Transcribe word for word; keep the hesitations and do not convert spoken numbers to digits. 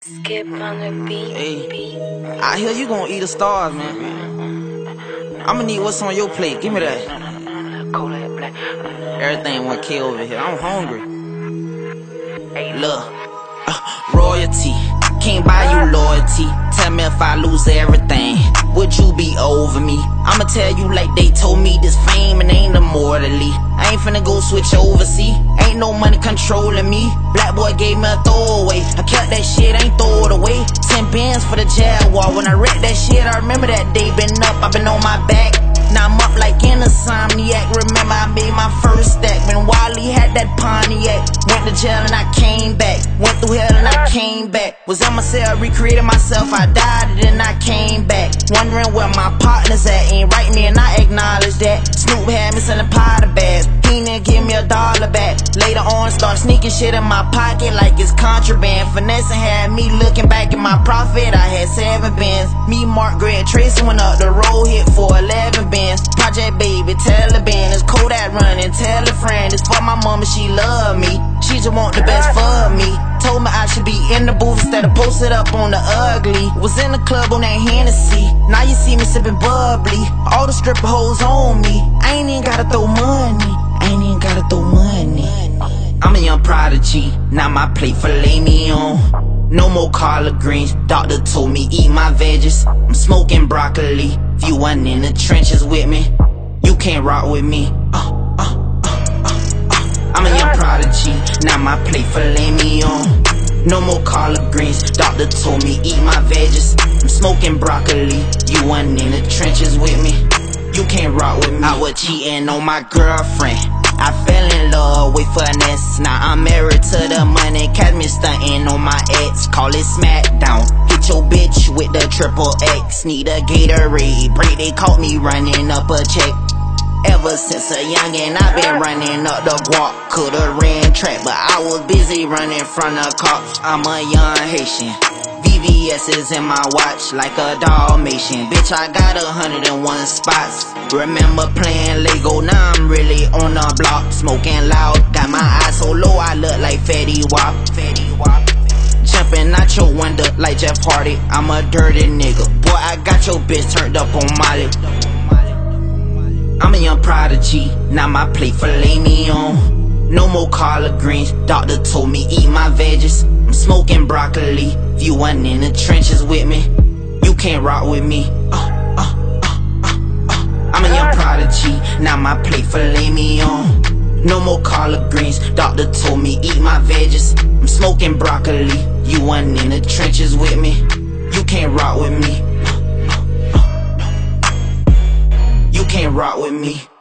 Skip on the beat. Hey, I hear you gon' eat the stars, man. I'ma need what's on your plate. Give me that. Everything one K over here. I'm hungry. Look, uh, royalty can't buy you loyalty. Tell me if I lose everything, would you be over me? I'ma tell you like they told me, this fame and ain't immortally. I ain't finna go switch overseas. Ain't no money controlling me. Black boy gave me a throwaway. I kept that shit, ain't throw it away. Ten bands for the Jaguar. When I read that shit, I remember that day. Been up, I been on my back. Now I'm up like an insomniac. Remember I made my first stack when Wally had that Pontiac. Went to jail and I came back. Went through hell and I came back. Was in my cell, recreated myself. I died and then I came back. Wondering where my partners at. Ain't write me and I acknowledge that. Snoop had me selling powder bags. He didn't give me a dollar back. Later on start sneaking shit in my pocket like it's contraband. Finessing had me looking back at my profit. I had seven bins. Me, Mark, Greg, Tracy went up the road, hit for eleven bins. Project Baby, Taliban, it's Kodak running, tell a friend, it's for my mama, she love me. She just want the best for me. Told me I should be in the booth instead of posted up on the ugly. Was in the club on that Hennessy. Now you see me sipping bubbly. All the stripper hoes on me. I ain't even gotta throw money. I ain't even gotta throw money. I'm a young prodigy. Now my plate filet mignon. No more collard greens. Doctor told me eat my veggies. I'm smoking broccoli. If you wasn't in the trenches with me, you can't rock with me. Uh, uh, uh, uh, uh. I'm a young prodigy. Now my plate filet mignon. No more collard greens. Doctor told me eat my veggies. I'm smoking broccoli. You wasn't in the trenches with me, you can't rock with me. I was cheating on my girlfriend. I fell in love with finesse. Now I'm married to the money. Catch me stunting on my ex. Call it smackdown. Hit your bitch with the triple X. Need a Gatorade break. They caught me running up a check. Ever since a youngin', I been running up the guap. Coulda ran track, but I was busy running from the cops. I'm a young Haitian. V V S is in my watch like a Dalmatian. Bitch, I got a hundred and one spots. Remember playing Lego, now I'm really on the block. Smoking loud, got my eyes so low I look like Fetty Wap. Fetty Wap. Jumping out your window like Jeff Hardy. I'm a dirty nigga. Boy, I got your bitch turned up on Molly. I'm a young prodigy. Now my plate filet mignon. No more collard greens. Doctor told me eat my veggies. I'm smoking broccoli. If you wasn't in the trenches with me, you can't rock with me. Uh, uh, uh, uh, uh. I'm a young prodigy. Now my plate filet mignon. No more collard greens. Doctor told me eat my veggies. I'm smoking broccoli. You wasn't in the trenches with me, you can't rock with me. Uh, uh, uh, uh. You can't rock with me.